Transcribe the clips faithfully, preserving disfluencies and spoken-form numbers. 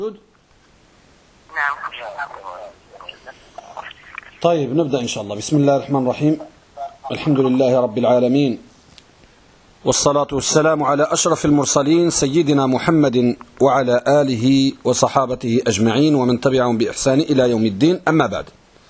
نعم. طيب نبدأ إن شاء الله. بسم الله الرحمن الرحيم. الحمد لله رب العالمين، والصلاة والسلام على أشرف المرسلين سيدنا محمد وعلى آله وصحابته أجمعين ومن تبعهم بإحسان إلى يوم الدين. أما بعد،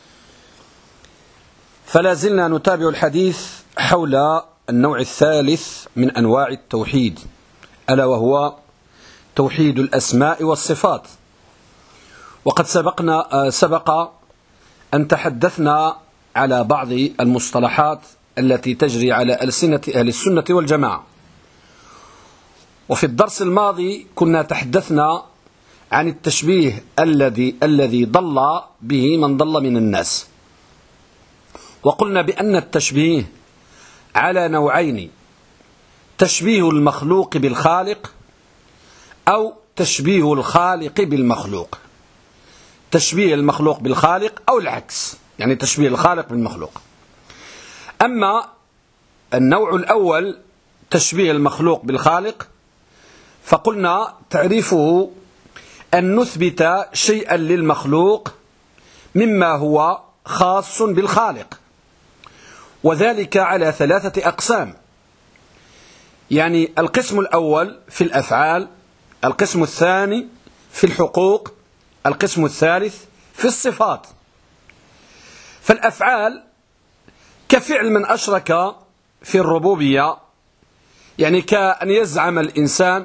فلا زلنا نتابع الحديث حول النوع الثالث من أنواع التوحيد، ألا وهو توحيد الأسماء والصفات. وقد سبقنا سبق أن تحدثنا على بعض المصطلحات التي تجري على ألسنة أهل السنة والجماعة. وفي الدرس الماضي كنا تحدثنا عن التشبيه الذي الذي ضل به من ضل من الناس، وقلنا بأن التشبيه على نوعين: تشبيه المخلوق بالخالق، أو تشبيه الخالق بالمخلوق. تشبيه المخلوق بالخالق أو العكس، يعني تشبيه الخالق بالمخلوق. أما النوع الأول تشبيه المخلوق بالخالق، فقلنا تعريفه أن نثبت شيئا للمخلوق مما هو خاص بالخالق، وذلك على ثلاثة أقسام. يعني القسم الأول في الأفعال، القسم الثاني في الحقوق، القسم الثالث في الصفات. فالأفعال كفعل من أشرك في الربوبية، يعني كأن يزعم الإنسان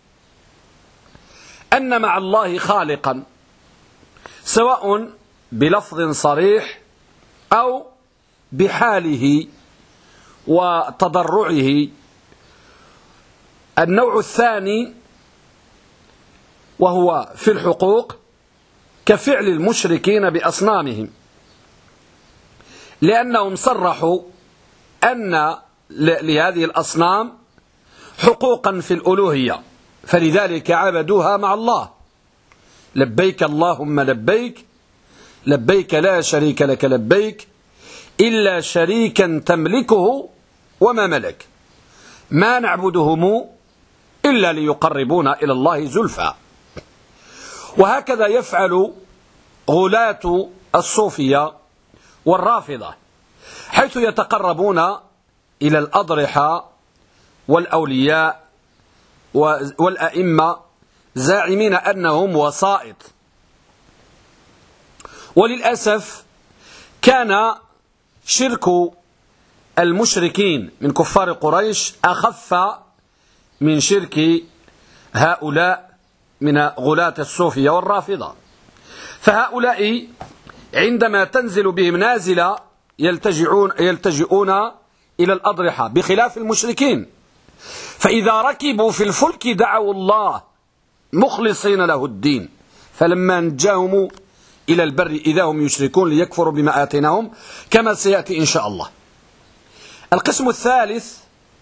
أن مع الله خالقا، سواء بلفظ صريح أو بحاله وتضرعه. النوع الثاني وهو في الحقوق كفعل المشركين بأصنامهم، لأنهم صرحوا أن لهذه الأصنام حقوقا في الألوهية، فلذلك عبدوها مع الله. لبيك اللهم لبيك، لبيك لا شريك لك لبيك، إلا شريكا تملكه وما ملك، ما نعبدهم إلا ليقربونا إلى الله زلفى. وهكذا يفعل غلاة الصوفية والرافضة، حيث يتقربون إلى الأضرحة والأولياء والأئمة زاعمين أنهم وسائط. وللأسف كان شرك المشركين من كفار قريش أخف من شرك هؤلاء من غلاة الصوفية والرافضة. فهؤلاء عندما تنزل بهم نازلة يلتجئون, يلتجئون إلى الأضرحة، بخلاف المشركين، فإذا ركبوا في الفلك دعوا الله مخلصين له الدين، فلما نجاهم إلى البر إذا هم يشركون ليكفروا بما آتيناهم، كما سيأتي إن شاء الله. القسم الثالث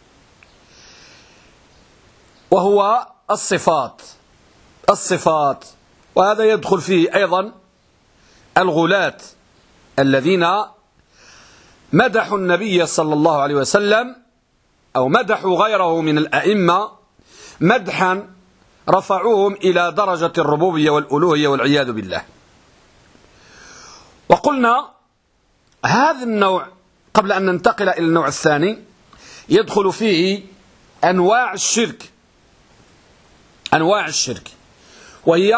وهو الصفات. الصفات وهذا يدخل فيه أيضا الغلاة الذين مدحوا النبي صلى الله عليه وسلم أو مدحوا غيره من الأئمة مدحا رفعوهم إلى درجة الربوبية والألوهية والعياذ بالله. وقلنا هذا النوع قبل أن ننتقل إلى النوع الثاني يدخل فيه أنواع الشرك. أنواع الشرك وهي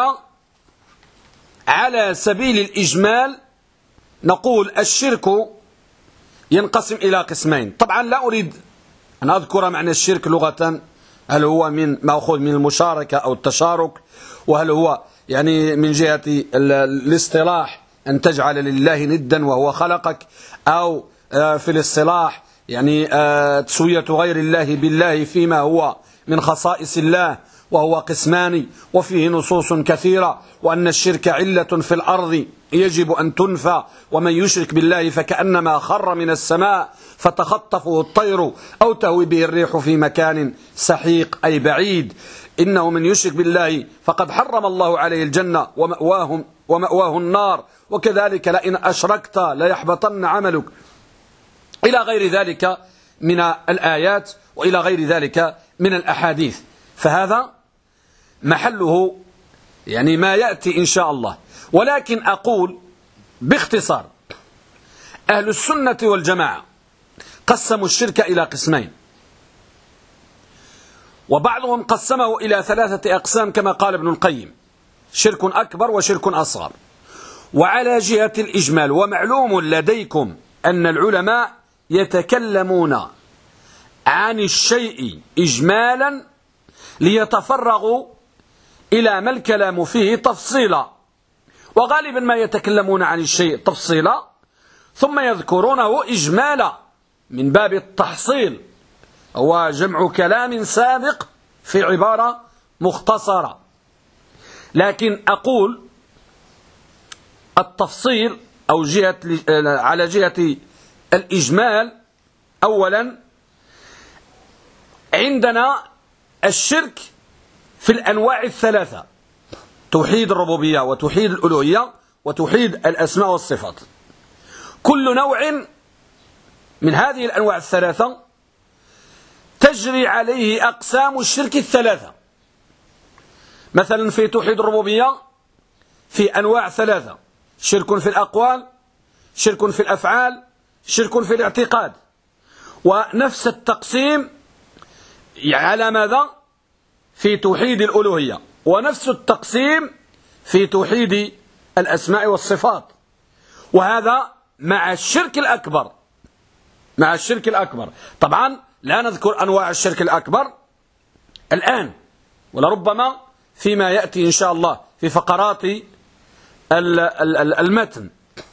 على سبيل الإجمال نقول الشرك ينقسم إلى قسمين. طبعا لا أريد أن أذكر معنى الشرك لغة، هل هو من مأخوذ من المشاركة أو التشارك، وهل هو يعني من جهة الاصطلاح أن تجعل لله ندا وهو خلقك، أو في الاصطلاح يعني تسوية غير الله بالله فيما هو من خصائص الله، وهو قسمان وفيه نصوص كثيرة، وأن الشرك علة في الأرض يجب أن تنفى، ومن يشرك بالله فكأنما خر من السماء فتخطفه الطير أو تهوي به الريح في مكان سحيق أي بعيد. إنه من يشرك بالله فقد حرم الله عليه الجنة ومأواه, ومأواه النار، وكذلك لئن أشركت ليحبطن عملك، إلى غير ذلك من الآيات وإلى غير ذلك من الأحاديث. فهذا محله يعني ما يأتي إن شاء الله. ولكن أقول باختصار أهل السنة والجماعة قسموا الشرك إلى قسمين، وبعضهم قسمه إلى ثلاثة أقسام كما قال ابن القيم: شرك أكبر وشرك أصغر. وعلى جهة الإجمال، ومعلوم لديكم أن العلماء يتكلمون عن الشيء إجمالا ليتفرغوا إلى ما الكلام فيه تفصيلا، وغالبا ما يتكلمون عن الشيء تفصيلا ثم يذكرونه إجمالا من باب التحصيل، هو جمع كلام سابق في عبارة مختصرة. لكن أقول التفصيل أو جهة على جهة الإجمال، أولا عندنا الشرك في الأنواع الثلاثة: توحيد الربوبية وتوحيد الألوهية وتوحيد الأسماء والصفات. كل نوع من هذه الأنواع الثلاثة تجري عليه أقسام الشرك الثلاثة. مثلا في توحيد الربوبية في أنواع ثلاثة: شرك في الأقوال، شرك في الأفعال، شرك في الاعتقاد. ونفس التقسيم على ماذا؟ في توحيد الألوهية، ونفس التقسيم في توحيد الأسماء والصفات. وهذا مع الشرك الأكبر، مع الشرك الأكبر. طبعا لا نذكر أنواع الشرك الأكبر الآن، ولربما فيما يأتي إن شاء الله في فقرات المتن.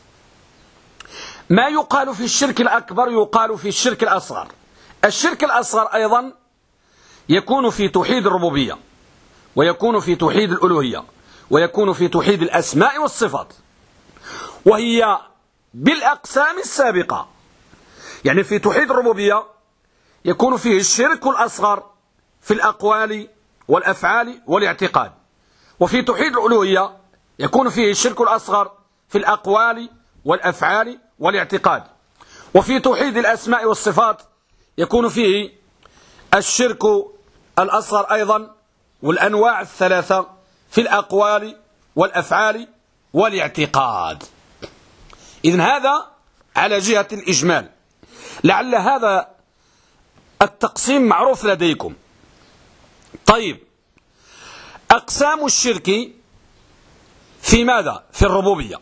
ما يقال في الشرك الأكبر يقال في الشرك الأصغر. الشرك الأصغر أيضا يكون في توحيد الربوبية، ويكون في توحيد الألوهية، ويكون في توحيد الأسماء والصفات، وهي بالأقسام السابقة. يعني في توحيد الربوبية يكون فيه الشرك الأصغر في الأقوال والأفعال والاعتقاد، وفي توحيد الألوهية يكون فيه الشرك الأصغر في الأقوال والأفعال والاعتقاد، وفي توحيد الأسماء والصفات يكون فيه الشرك الأصغر أيضا والأنواع الثلاثة في الأقوال والأفعال والاعتقاد. إذن هذا على جهة الإجمال. لعل هذا التقسيم معروف لديكم. طيب، أقسام الشرك في ماذا؟ في الربوبية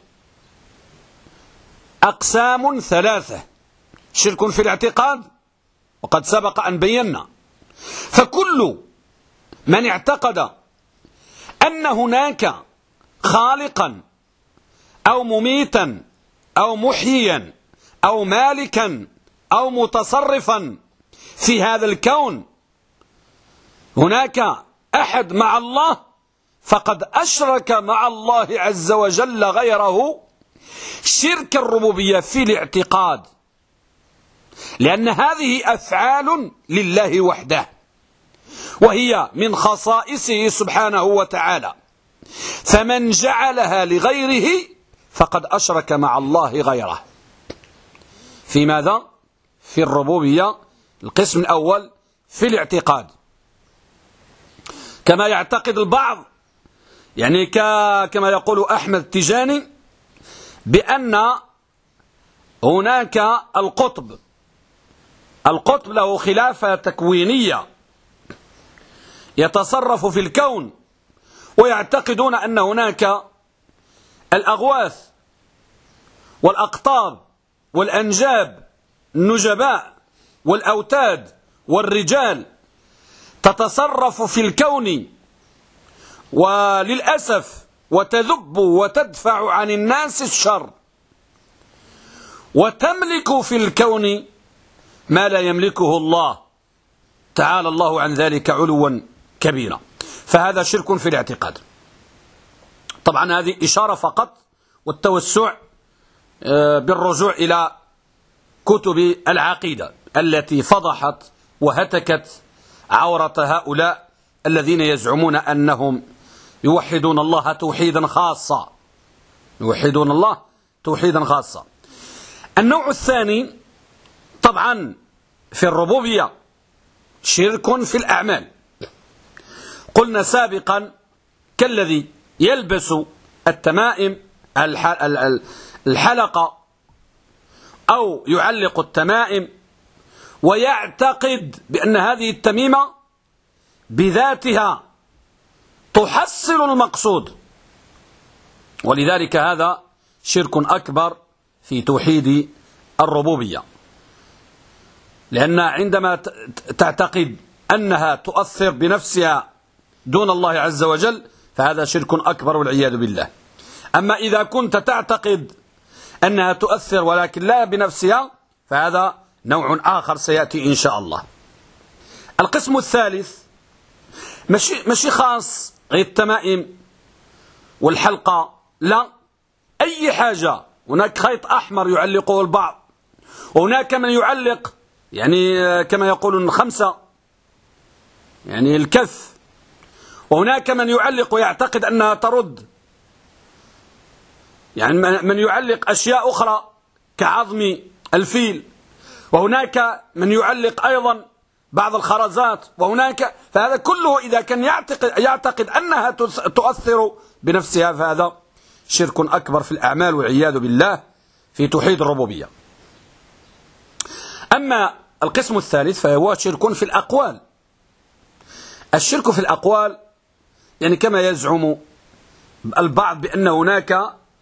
أقسام ثلاثة: شرك في الاعتقاد، وقد سبق أن بينا. فكل من اعتقد أن هناك خالقا أو مميتا أو محييا أو مالكا أو متصرفا في هذا الكون، هناك أحد مع الله، فقد أشرك مع الله عز وجل غيره شرك الربوبية في الاعتقاد، لأن هذه أفعال لله وحده، وهي من خصائصه سبحانه وتعالى. فمن جعلها لغيره فقد أشرك مع الله غيره. في ماذا؟ في الربوبية القسم الأول في الاعتقاد. كما يعتقد البعض، يعني كما يقول أحمد التجاني، بأن هناك القطب القطب له خلافة تكوينية يتصرف في الكون، ويعتقدون أن هناك الأغواث والأقطاب والأنجاب، النجباء والأوتاد والرجال تتصرف في الكون، وللأسف وتذب وتدفع عن الناس الشر، وتملك في الكون ما لا يملكه الله تعالى الله عن ذلك علوا كبيرا. فهذا شرك في الاعتقاد. طبعا هذه إشارة فقط، والتوسع بالرجوع إلى كتب العقيدة التي فضحت وهتكت عورة هؤلاء الذين يزعمون أنهم يوحدون الله توحيدا خاصا، يوحدون الله توحيدا خاصا. النوع الثاني طبعا في الربوبية شرك في الأعمال. قلنا سابقا كالذي يلبس التمائم الحلقة أو يعلق التمائم ويعتقد بأن هذه التميمة بذاتها تحصل المقصود، ولذلك هذا شرك أكبر في توحيد الربوبية، لأن عندما تعتقد أنها تؤثر بنفسها دون الله عز وجل فهذا شرك أكبر والعياذ بالله. أما إذا كنت تعتقد أنها تؤثر ولكن لا بنفسها فهذا نوع آخر سيأتي إن شاء الله. القسم الثالث ماشي ماشي خاص غير التمائم والحلقة، لا، أي حاجة. هناك خيط أحمر يعلقه البعض، وهناك من يعلق يعني كما يقولون خمسة يعني الكف، وهناك من يعلق ويعتقد أنها ترد، يعني من يعلق أشياء أخرى كعظم الفيل، وهناك من يعلق أيضا بعض الخرزات، وهناك، فهذا كله إذا كان يعتقد, يعتقد أنها تؤثر بنفسها فهذا شرك أكبر في الأعمال والعياذ بالله في توحيد الربوبية. أما القسم الثالث فهو شرك في الأقوال. الشرك في الأقوال يعني كما يزعم البعض بأن هناك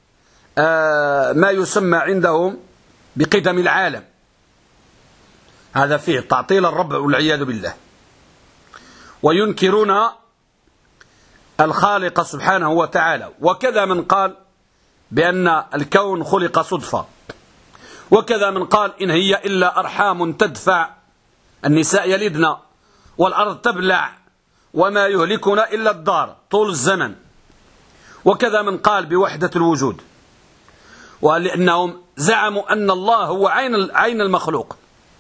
ما يسمى عندهم بقدم العالم، هذا فيه تعطيل الرب والعياذ بالله، وينكرون الخالق سبحانه وتعالى. وكذا من قال بأن الكون خلق صدفة، وكذا من قال إن هي إلا أرحام تدفع، النساء يلدن والأرض تبلع وما يهلكنا إلا الدار طول الزمن. وكذا من قال بوحدة الوجود، ولأنهم زعموا أن الله هو عين عين المخلوق.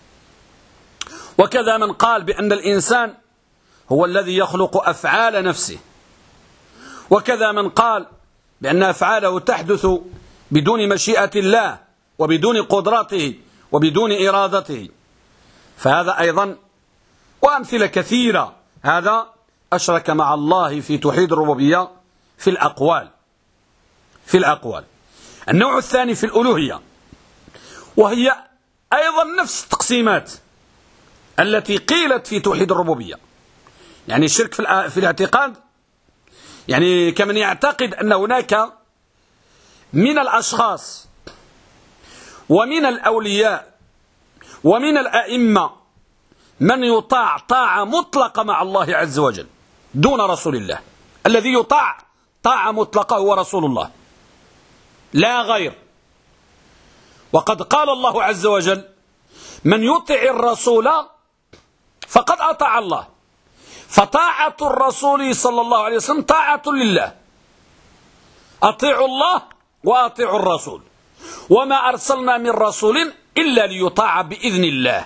وكذا من قال بأن الإنسان هو الذي يخلق أفعال نفسه. وكذا من قال بأن أفعاله تحدث بدون مشيئة الله وبدون قدرته وبدون إرادته، فهذا أيضا وأمثلة كثيرة، هذا أشرك مع الله في توحيد الربوبية في الأقوال في الأقوال. النوع الثاني في الألوهية، وهي أيضا نفس التقسيمات التي قيلت في توحيد الربوبية، يعني الشرك في الاعتقاد، يعني كمن يعتقد أن هناك من الأشخاص ومن الأولياء ومن الأئمة من يطاع طاعة مطلقة مع الله عز وجل دون رسول الله. الذي يطاع طاعة مطلقة هو رسول الله لا غير. وقد قال الله عز وجل من يطع الرسول فقد أطاع الله، فطاعة الرسول صلى الله عليه وسلم طاعة لله. أطيعوا الله وأطيعوا الرسول، وما أرسلنا من رسول إلا ليطاع بإذن الله.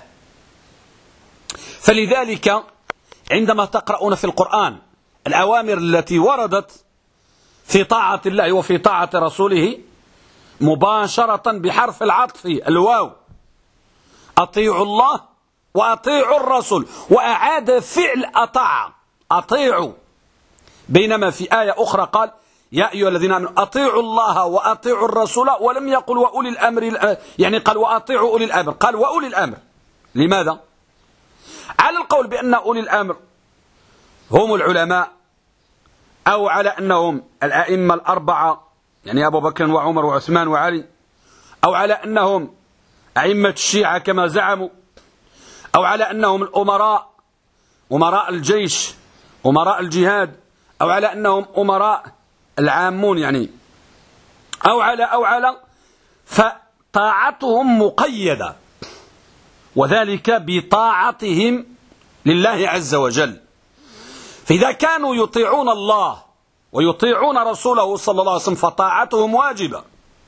فلذلك عندما تقرؤون في القرآن الأوامر التي وردت في طاعة الله وفي طاعة رسوله مباشرة بحرف العطف الواو، أطيعوا الله وأطيعوا الرسول، وأعاد فعل أطاع أطيعوا، بينما في آية أخرى قال يا أيها الذين آمنوا أطيعوا الله وأطيعوا الرسول، ولم يقل وأولي الأمر، يعني قال وأطيعوا أولي الأمر، قال وأولي الأمر. لماذا؟ على القول بأن أولي الأمر هم العلماء، أو على أنهم الأئمة الأربعة يعني أبو بكر وعمر وعثمان وعلي، أو على أنهم أئمة الشيعة كما زعموا، أو على أنهم الأمراء أمراء الجيش أمراء الجهاد، أو على أنهم أمراء العامون يعني، أو على أو على فطاعتهم مقيدة، وذلك بطاعتهم لله عز وجل. فإذا كانوا يطيعون الله ويطيعون رسوله صلى الله عليه وسلم فطاعتهم واجبة.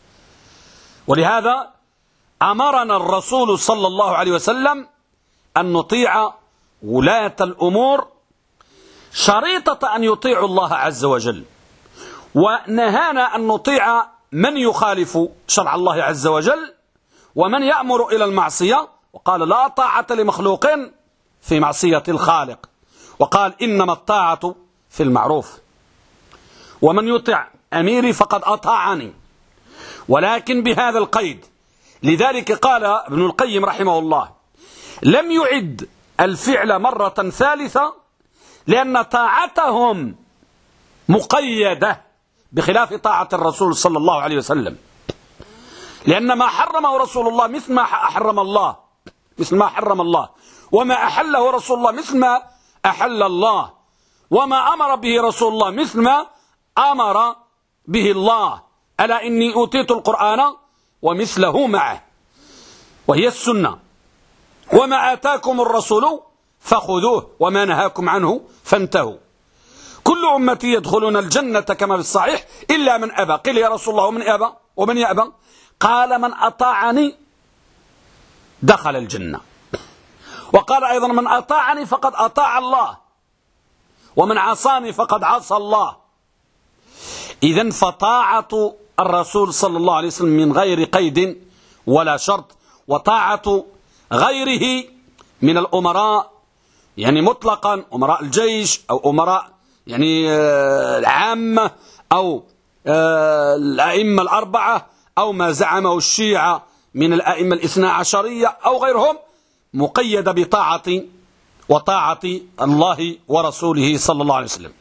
ولهذا أمرنا الرسول صلى الله عليه وسلم أن نطيع ولاة الأمور شريطة أن يطيعوا الله عز وجل، ونهانا أن نطيع من يخالف شرع الله عز وجل ومن يأمر إلى المعصية، وقال لا طاعة لمخلوق في معصية الخالق، وقال إنما الطاعة في المعروف. ومن يطع أميري فقد أطاعني، ولكن بهذا القيد. لذلك قال ابن القيم رحمه الله: لم يعد الفعل مرة ثالثة لأن طاعتهم مقيدة بخلاف طاعة الرسول صلى الله عليه وسلم، لأن ما حرمه رسول الله مثل ما حرم الله مثل ما حرم الله، وما أحله رسول الله مثل ما أحل الله، وما أمر به رسول الله مثل ما أمر به الله. ألا إني أوتيت القرآن ومثله معه، وهي السنة. وما آتاكم الرسول فخذوه وما نهاكم عنه فانتهوا. كل أمتي يدخلون الجنة كما في الصحيح إلا من أبى. قيل يا رسول الله ومن أبى ومن يأبى؟ قال: من أطاعني دخل الجنة. وقال أيضا: من أطاعني فقد أطاع الله، ومن عصاني فقد عصى الله. إذن فطاعة الرسول صلى الله عليه وسلم من غير قيد ولا شرط، وطاعة غيره من الأمراء يعني مطلقا، أمراء الجيش أو أمراء يعني العامة أو الأئمة الأربعة أو ما زعمه الشيعة من الأئمة الاثنى عشرية أو غيرهم، مقيدة بطاعة وطاعة الله ورسوله صلى الله عليه وسلم.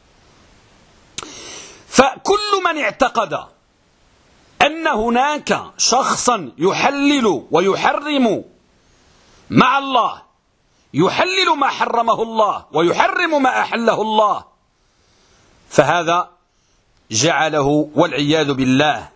فكل من اعتقد أن هناك شخصا يحلل ويحرم مع الله، يحلل ما حرمه الله ويحرم ما أحله الله، فهذا جعله والعياذ بالله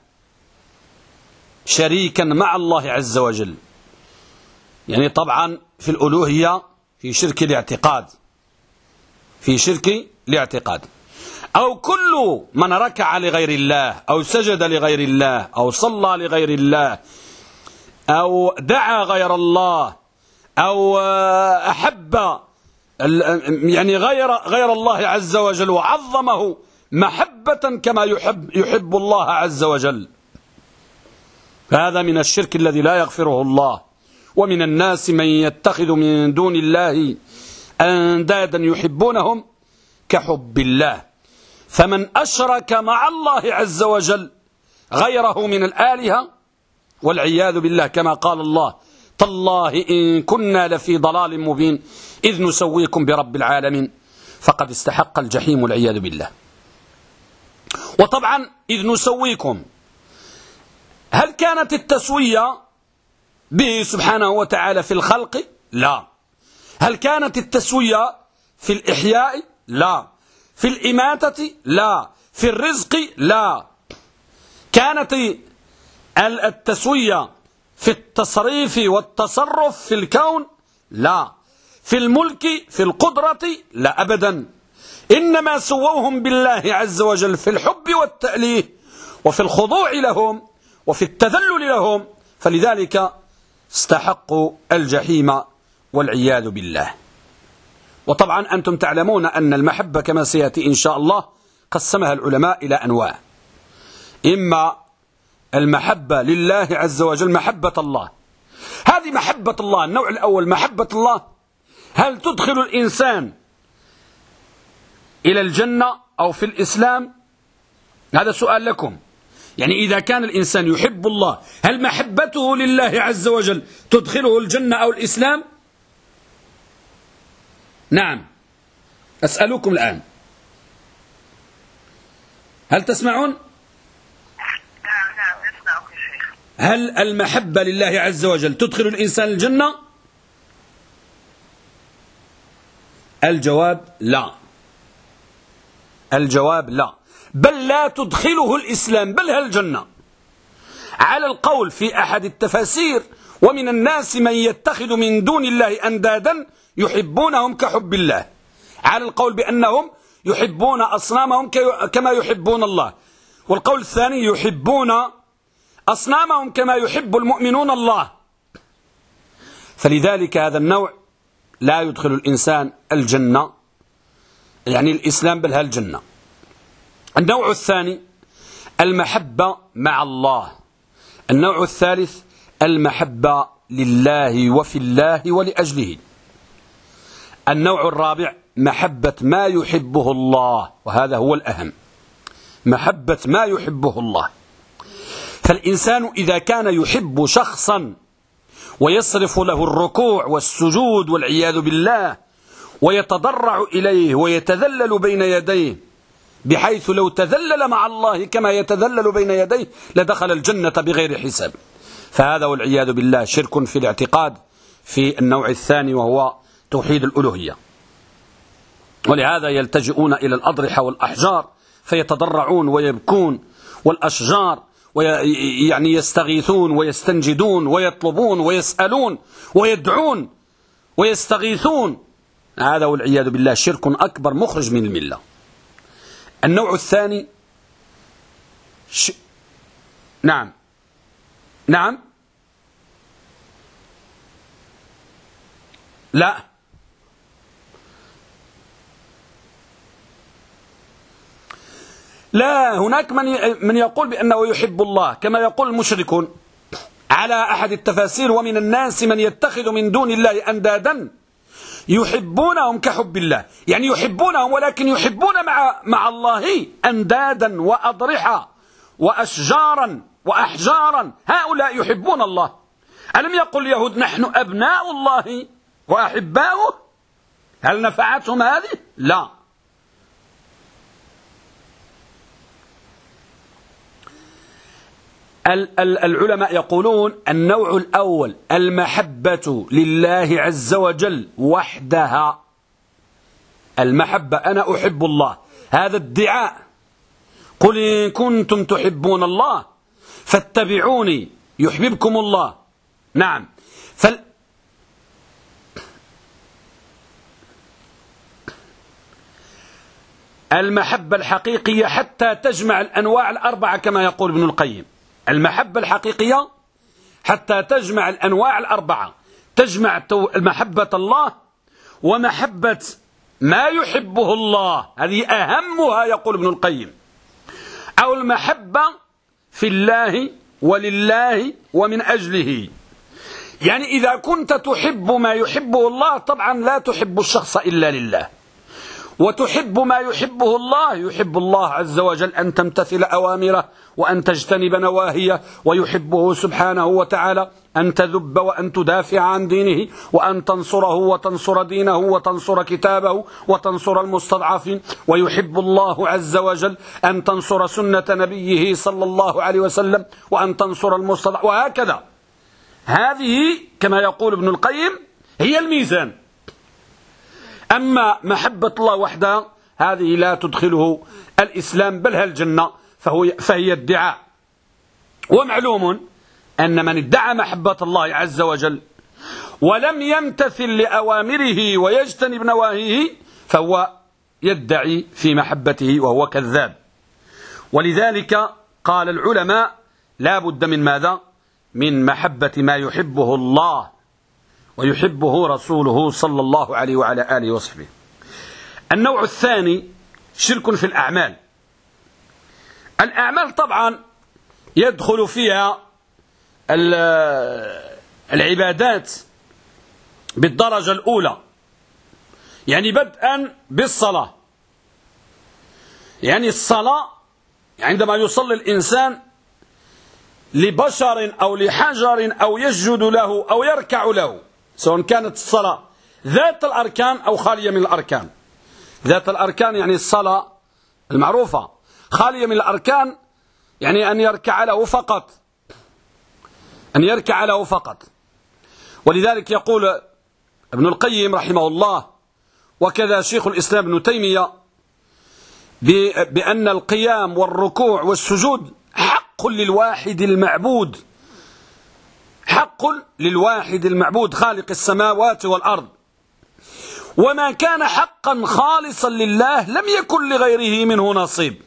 شريكا مع الله عز وجل. يعني طبعا في الألوهية في شرك الاعتقاد، في شرك الاعتقاد. أو كل من ركع لغير الله أو سجد لغير الله أو صلى لغير الله أو دعا غير الله أو أحب يعني غير غير الله عز وجل وعظمه محبة كما يحب يحب الله عز وجل، هذا من الشرك الذي لا يغفره الله. ومن الناس من يتخذ من دون الله أندادا يحبونهم كحب الله. فمن أشرك مع الله عز وجل غيره من الآلهة والعياذ بالله، كما قال الله: تالله إن كنا لفي ضلال مبين إذ نسويكم برب العالمين، فقد استحق الجحيم والعياذ بالله. وطبعا إذ نسويكم، هل كانت التسوية به سبحانه وتعالى في الخلق؟ لا. هل كانت التسوية في الإحياء؟ لا. في الإماتة؟ لا. في الرزق؟ لا. كانت التسوية في التصريف والتصرف في الكون؟ لا. في الملك في القدرة؟ لا أبدا. إنما سووهم بالله عز وجل في الحب والتأليه وفي الخضوع لهم وفي التذلل لهم، فلذلك استحقوا الجحيم والعياذ بالله. وطبعا أنتم تعلمون أن المحبة كما سيأتي إن شاء الله قسمها العلماء إلى أنواع: إما المحبة لله عز وجل محبة الله، هذه محبة الله النوع الأول محبة الله، هل تدخل الإنسان إلى الجنة أو في الإسلام؟ هذا سؤال لكم. يعني إذا كان الإنسان يحب الله، هل محبته لله عز وجل تدخله الجنة أو الإسلام؟ نعم، أسألكم الآن، هل تسمعون؟ نعم نعم نسمعك يا شيخ. هل المحبة لله عز وجل تدخل الإنسان الجنة؟ الجواب لا. الجواب لا، بل لا تدخله الإسلام بل الجنة، على القول في أحد التفاسير: ومن الناس من يتخذ من دون الله أندادا يحبونهم كحب الله، على القول بأنهم يحبون أصنامهم كما يحبون الله. والقول الثاني: يحبون أصنامهم كما يحب المؤمنون الله. فلذلك هذا النوع لا يدخل الإنسان الجنة، يعني الإسلام بل الجنة. النوع الثاني المحبة مع الله. النوع الثالث المحبة لله وفي الله ولأجله. النوع الرابع محبة ما يحبه الله، وهذا هو الأهم، محبة ما يحبه الله. فالإنسان إذا كان يحب شخصا ويصرف له الركوع والسجود والعياذ بالله ويتضرع إليه ويتذلل بين يديه، بحيث لو تذلل مع الله كما يتذلل بين يديه لدخل الجنة بغير حساب، فهذا والعياذ بالله شرك في الاعتقاد في النوع الثاني وهو توحيد الألوهية. ولهذا يلتجئون إلى الأضرحة والأحجار فيتضرعون ويبكون، والأشجار يعني يستغيثون ويستنجدون ويطلبون ويسألون ويدعون ويستغيثون. هذا والعياذ بالله شرك أكبر مخرج من الملة. النوع الثاني ش... نعم نعم لا لا هناك من من يقول بأنه يحب الله كما يقول المشركون على أحد التفاسير: ومن الناس من يتخذ من دون الله أندادا يحبونهم كحب الله، يعني يحبونهم ولكن يحبون مع مع الله أندادا وأضرحة وأشجارا وأحجارا، هؤلاء يحبون الله. ألم يقل اليهود نحن أبناء الله وأحباؤه؟ هل نفعتهم هذه؟ لا. العلماء يقولون النوع الأول المحبة لله عز وجل وحدها، المحبة أنا أحب الله، هذا ادعاء، قل إن كنتم تحبون الله فاتبعوني يحببكم الله. نعم. فال المحبة الحقيقية حتى تجمع الأنواع الأربعة كما يقول ابن القيم، المحبة الحقيقية حتى تجمع الأنواع الأربعة، تجمع محبة الله ومحبة ما يحبه الله، هذه أهمها يقول ابن القيم، أو المحبة في الله ولله ومن أجله. يعني إذا كنت تحب ما يحبه الله طبعا لا تحب الشخص إلا لله، وتحب ما يحبه الله، يحب الله عز وجل أن تمتثل أوامره وأن تجتنب نواهيه، ويحبه سبحانه وتعالى أن تذب وأن تدافع عن دينه وأن تنصره وتنصر دينه وتنصر كتابه وتنصر المستضعفين، ويحب الله عز وجل أن تنصر سنة نبيه صلى الله عليه وسلم وأن تنصر المستضعف، وهكذا. هذه كما يقول ابن القيم هي الميزان. أما محبة الله وحدها هذه لا تدخله الإسلام بل الجنة، فهو فهي ادعاء. ومعلوم أن من ادعى محبة الله عز وجل ولم يمتثل لأوامره ويجتنب نواهيه فهو يدعي في محبته وهو كذاب. ولذلك قال العلماء لا بد من ماذا؟ من محبة ما يحبه الله ويحبه رسوله صلى الله عليه وعلى آله وصحبه. النوع الثاني شرك في الأعمال. الأعمال طبعا يدخل فيها العبادات بالدرجة الأولى، يعني بدءا بالصلاة. يعني الصلاة عندما يصلي الإنسان لبشر أو لحجر أو يسجد له أو يركع له، سواء كانت الصلاة ذات الأركان أو خالية من الأركان. ذات الأركان يعني الصلاة المعروفة، خالية من الأركان يعني أن يركع له فقط، أن يركع له فقط. ولذلك يقول ابن القيم رحمه الله وكذا شيخ الإسلام ابن تيمية بأن القيام والركوع والسجود حق للواحد المعبود، حق للواحد المعبود خالق السماوات والأرض، وما كان حقا خالصا لله لم يكن لغيره منه نصيب.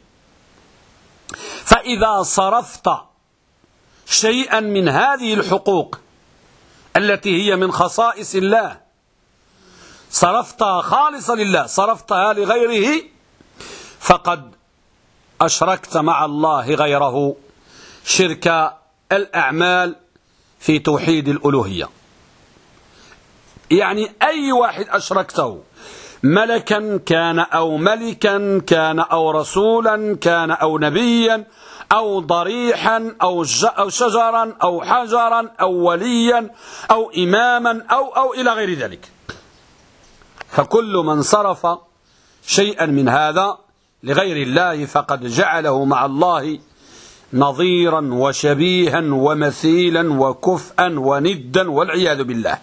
فإذا صرفت شيئا من هذه الحقوق التي هي من خصائص الله، صرفتها خالصا لله، صرفتها لغيره، فقد أشركت مع الله غيره شرك الأعمال في توحيد الألوهية. يعني أي واحد أشركته ملكا كان أو ملكا كان أو رسولا كان أو نبيا أو ضريحا أو أو شجرا أو حجرا أو وليا أو إماما أو أو إلى غير ذلك. فكل من صرف شيئا من هذا لغير الله فقد جعله مع الله نظيرا وشبيها ومثيلا وكفءا وندا والعياذ بالله.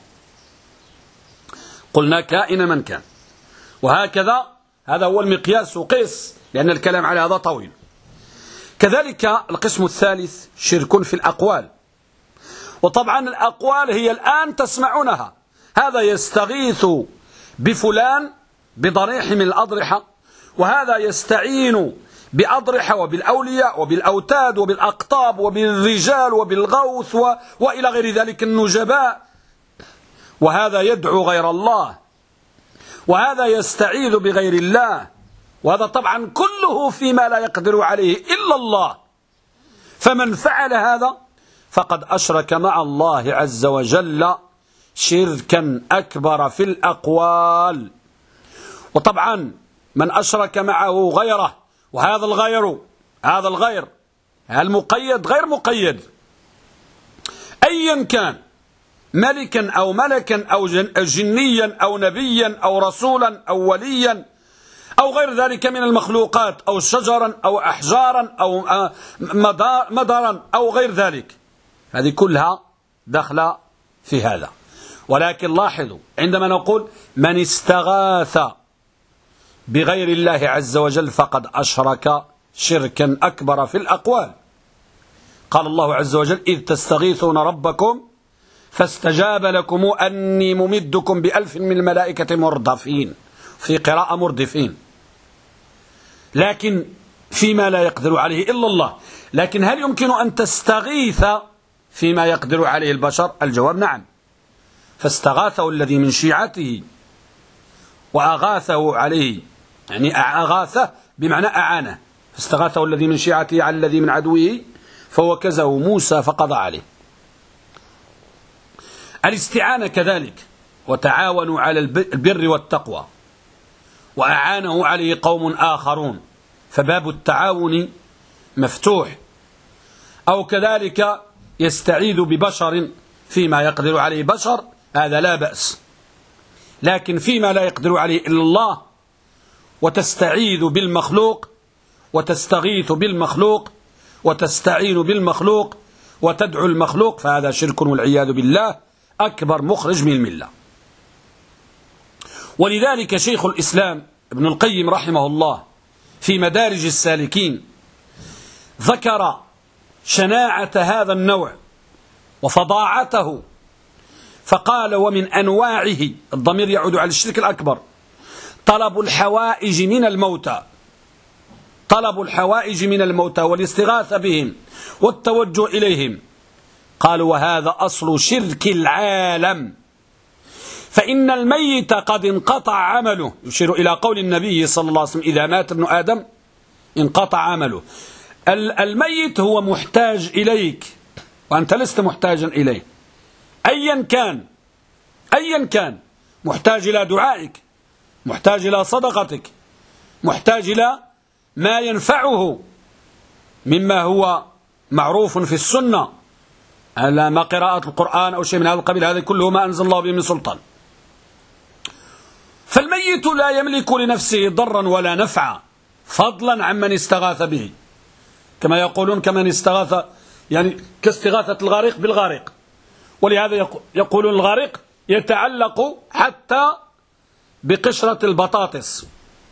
قلنا كائن من كان. وهكذا هذا هو المقياس وقيس، لأن الكلام على هذا طويل. كذلك القسم الثالث شرك في الأقوال. وطبعا الأقوال هي الآن تسمعونها، هذا يستغيث بفلان بضريح من الأضرحة، وهذا يستعين بأضرحة وبالأولياء وبالأوتاد وبالأقطاب وبالرجال وبالغوث و... وإلى غير ذلك النجباء، وهذا يدعو غير الله، وهذا يستعيذ بغير الله، وهذا طبعا كله فيما لا يقدر عليه إلا الله. فمن فعل هذا فقد أشرك مع الله عز وجل شركا أكبر في الأقوال. وطبعا من أشرك معه غيره، وهذا الغير هذا الغير المقيد غير مقيد أيا كان، ملكا أو ملكا أو جنيا أو نبيا أو رسولا أو وليا أو غير ذلك من المخلوقات، أو شجرا أو أحجارا أو مدرا أو غير ذلك، هذه كلها داخلة في هذا. ولكن لاحظوا عندما نقول من استغاث بغير الله عز وجل فقد أشرك شركا أكبر في الأقوال. قال الله عز وجل إذ تستغيثون ربكم فاستجاب لكم أني ممدكم بألف من الملائكة مردفين، في قراءة مردفين، لكن فيما لا يقدر عليه إلا الله. لكن هل يمكن أن تستغيث فيما يقدر عليه البشر؟ الجواب نعم. فاستغاثه الذي من شيعته وأغاثه عليه، يعني أغاثه بمعنى أعانه، فاستغاثه الذي من شيعته على الذي من عدوه فوكزه موسى فقضى عليه. الاستعانة كذلك، وتعاونوا على البر والتقوى، وأعانه عليه قوم آخرون، فباب التعاون مفتوح. أو كذلك يستعيذ ببشر فيما يقدر عليه بشر، هذا لا بأس. لكن فيما لا يقدر عليه إلا الله وتستعيذ بالمخلوق وتستغيث بالمخلوق وتستعين بالمخلوق وتدعو المخلوق، فهذا شرك والعياذ بالله أكبر مخرج من الملة. ولذلك شيخ الإسلام ابن القيم رحمه الله في مدارج السالكين ذكر شناعة هذا النوع وفظاعته، فقال ومن أنواعه، الضمير يعود على الشرك الأكبر، طلب الحوائج من الموتى، طلب الحوائج من الموتى والاستغاثة بهم والتوجه إليهم. قال وهذا أصل شرك العالم، فإن الميت قد انقطع عمله، يشير إلى قول النبي صلى الله عليه وسلم إذا مات ابن آدم انقطع عمله. الميت هو محتاج إليك وأنت لست محتاجا إليه، أيا كان أيا كان، محتاج إلى دعائك، محتاج إلى صدقتك، محتاج إلى ما ينفعه مما هو معروف في السنة، على ما قراءة القرآن أو شيء من هذا القبيل، هذا كله ما أنزل الله به من سلطان. فالميت لا يملك لنفسه ضرا ولا نفعا فضلا عمن استغاث به، كما يقولون كمن استغاث، يعني كاستغاثة الغارق بالغارق. ولهذا يقولون الغارق يتعلق حتى بقشرة البطاطس،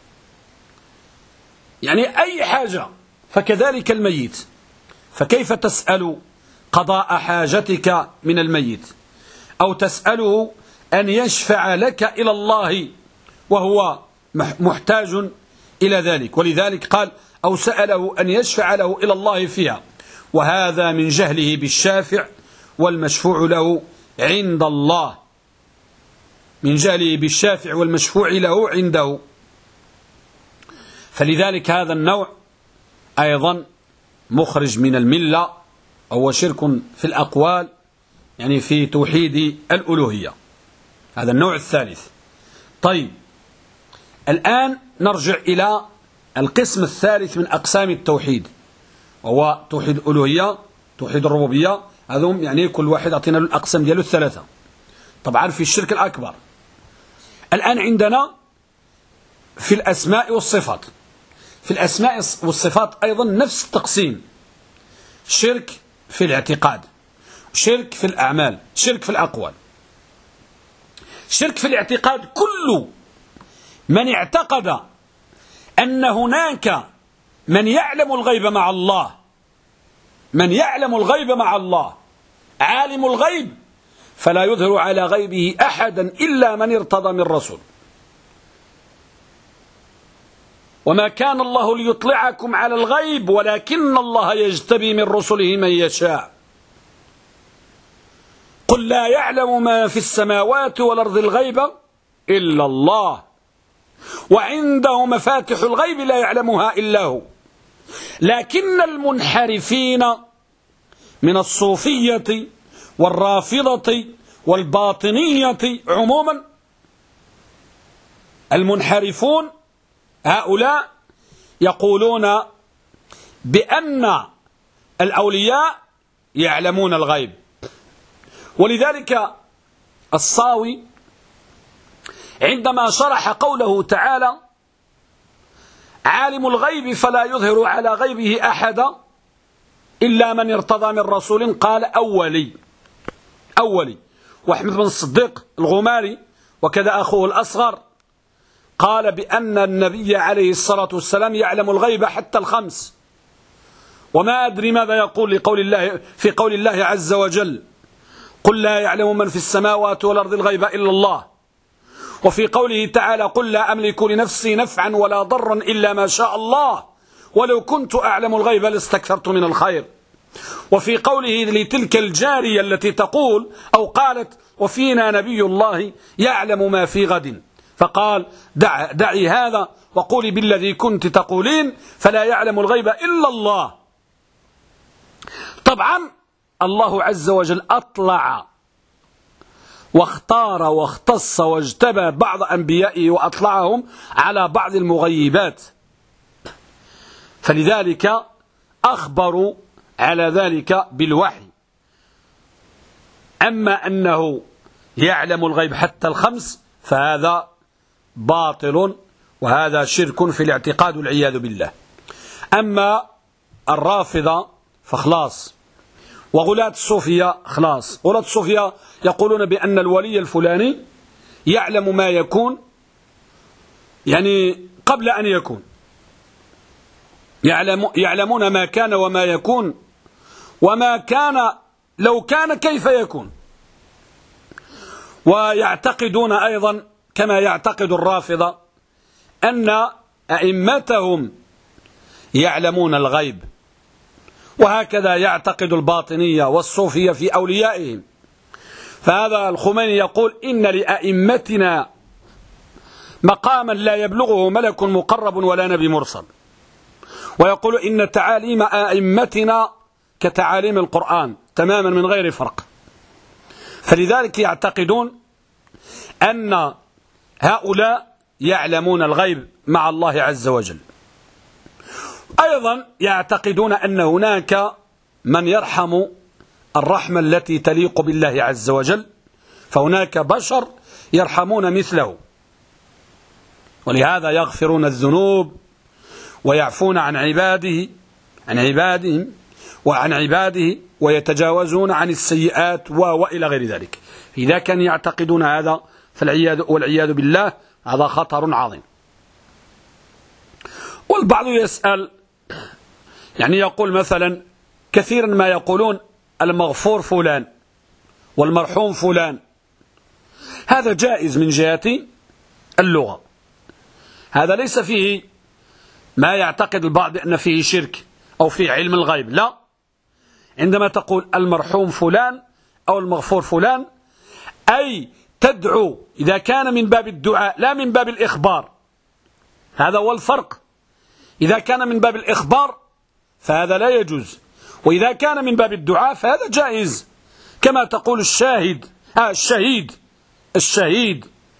يعني أي حاجة. فكذلك الميت، فكيف تسأل قضاء حاجتك من الميت أو تسأله أن يشفع لك إلى الله وهو محتاج إلى ذلك؟ ولذلك قال أو سأله أن يشفع له إلى الله فيها، وهذا من جهله بالشافع والمشفوع له عند الله، من جهله بالشافع والمشفوع له عنده. فلذلك هذا النوع أيضا مخرج من الملة، هو شرك في الأقوال، يعني في توحيد الألوهية، هذا النوع الثالث. طيب الآن نرجع إلى القسم الثالث من أقسام التوحيد، وهو توحيد الألوهية، توحيد الربوبية. هذهم يعني كل واحد أعطينا الأقسام ديالو الثلاثة. طبعا في الشرك الأكبر. الآن عندنا في الأسماء والصفات. في الأسماء والصفات أيضا نفس التقسيم: شرك في الاعتقاد، شرك في الأعمال، شرك في الأقوال. شرك في الاعتقاد كل من اعتقد أن هناك من يعلم الغيب مع الله، من يعلم الغيب مع الله، عالم الغيب، فلا يظهر على غيبه أحدا إلا من ارتضى من رسول. وما كان الله ليطلعكم على الغيب ولكن الله يجتبي من رسله من يشاء. قل لا يعلم ما في السماوات والأرض الغيب إلا الله وعنده مفاتح الغيب لا يعلمها إلا هو. لكن المنحرفين من الصوفية والرافضة والباطنية عموما، المنحرفون هؤلاء يقولون بأن الأولياء يعلمون الغيب. ولذلك الصاوي عندما شرح قوله تعالى عالم الغيب فلا يظهر على غيبه أحدا إلا من ارتضى من رسول، قال أولي أولي وأحمد بن الصديق الغماري وكذا أخوه الأصغر قال بأن النبي عليه الصلاة والسلام يعلم الغيب حتى الخمس. وما أدري ماذا يقول لقول الله في قول الله عز وجل قل لا يعلم من في السماوات والأرض الغيب إلا الله، وفي قوله تعالى قل لا أملك لنفسي نفعا ولا ضرا إلا ما شاء الله ولو كنت أعلم الغيب لاستكثرت من الخير، وفي قوله لتلك الجارية التي تقول أو قالت وفينا نبي الله يعلم ما في غد، فقال دع دعي هذا وقولي بالذي كنت تقولين فلا يعلم الغيب إلا الله. طبعا الله عز وجل أطلع واختار واختص واجتبى بعض أنبيائه وأطلعهم على بعض المغيبات، فلذلك أخبروا على ذلك بالوحي. أما أنه يعلم الغيب حتى الخمس فهذا باطل وهذا شرك في الاعتقاد والعياذ بالله. أما الرافضة فخلاص، وغلاة الصوفية خلاص. غلاة الصوفية يقولون بأن الولي الفلاني يعلم ما يكون يعني قبل أن يكون، يعلم يعلمون ما كان وما يكون وما كان لو كان كيف يكون. ويعتقدون أيضا كما يعتقد الرافضة أن أئمتهم يعلمون الغيب، وهكذا يعتقد الباطنية والصوفية في أوليائهم. فهذا الخميني يقول إن لأئمتنا مقاما لا يبلغه ملك مقرب ولا نبي مرسل، ويقول إن تعاليم أئمتنا كتعاليم القرآن تماما من غير فرق. فلذلك يعتقدون أن هؤلاء يعلمون الغيب مع الله عز وجل. أيضا يعتقدون أن هناك من يرحم الرحمة التي تليق بالله عز وجل، فهناك بشر يرحمون مثله، ولهذا يغفرون الذنوب ويعفون عن عباده عن عبادهم وعن عباده ويتجاوزون عن السيئات وإلى غير ذلك. إذا كانوا يعتقدون هذا فالعياذ والعياذ بالله هذا خطر عظيم. والبعض يسأل يعني يقول مثلا كثيرا ما يقولون المغفور فلان والمرحوم فلان، هذا جائز من جهة اللغة، هذا ليس فيه ما يعتقد البعض أن فيه شرك أو فيه علم الغيب، لا. عندما تقول المرحوم فلان أو المغفور فلان أي تدعو إذا كان من باب الدعاء لا من باب الإخبار، هذا هو الفرق. إذا كان من باب الإخبار فهذا لا يجوز، وإذا كان من باب الدعاء فهذا جائز. كما تقول الشاهد آه الشهيد الشهيد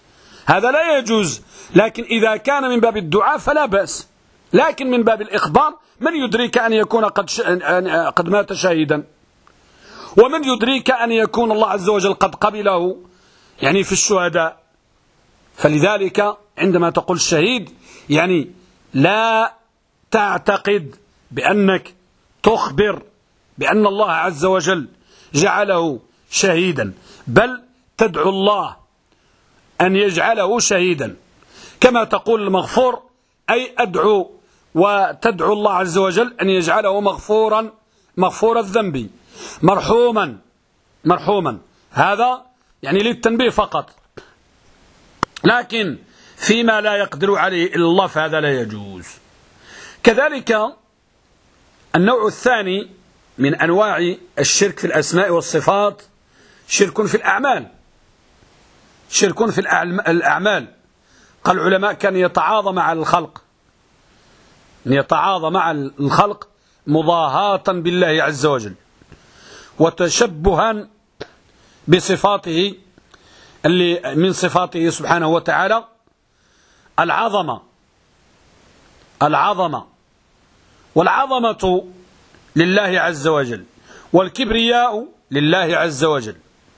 هذا لا يجوز. لكن إذا كان من باب الدعاء فلا بأس، لكن من باب الإخبار من يدريك أن يكون قد, ش... قد مات شهيدا، ومن يدريك أن يكون الله عز وجل قد قبله يعني في الشهداء. فلذلك عندما تقول الشهيد يعني لا تعتقد بأنك تخبر بأن الله عز وجل جعله شهيدا، بل تدعو الله أن يجعله شهيدا، كما تقول المغفور أي أدعو وتدعو الله عز وجل أن يجعله مغفورا مغفور الذنب مرحوما مرحوما. هذا يعني للتنبيه فقط، لكن فيما لا يقدر عليه إلا الله فهذا لا يجوز. كذلك النوع الثاني من أنواع الشرك في الأسماء والصفات شرك في الأعمال. شرك في الأعمال قال العلماء كان يتعاظم على الخلق، يتعاظم مع الخلق مضاهاة بالله عز وجل وتشبها بصفاته اللي من صفاته سبحانه وتعالى العظمة. العظمة والعظمة لله عز وجل، والكبرياء لله عز وجل،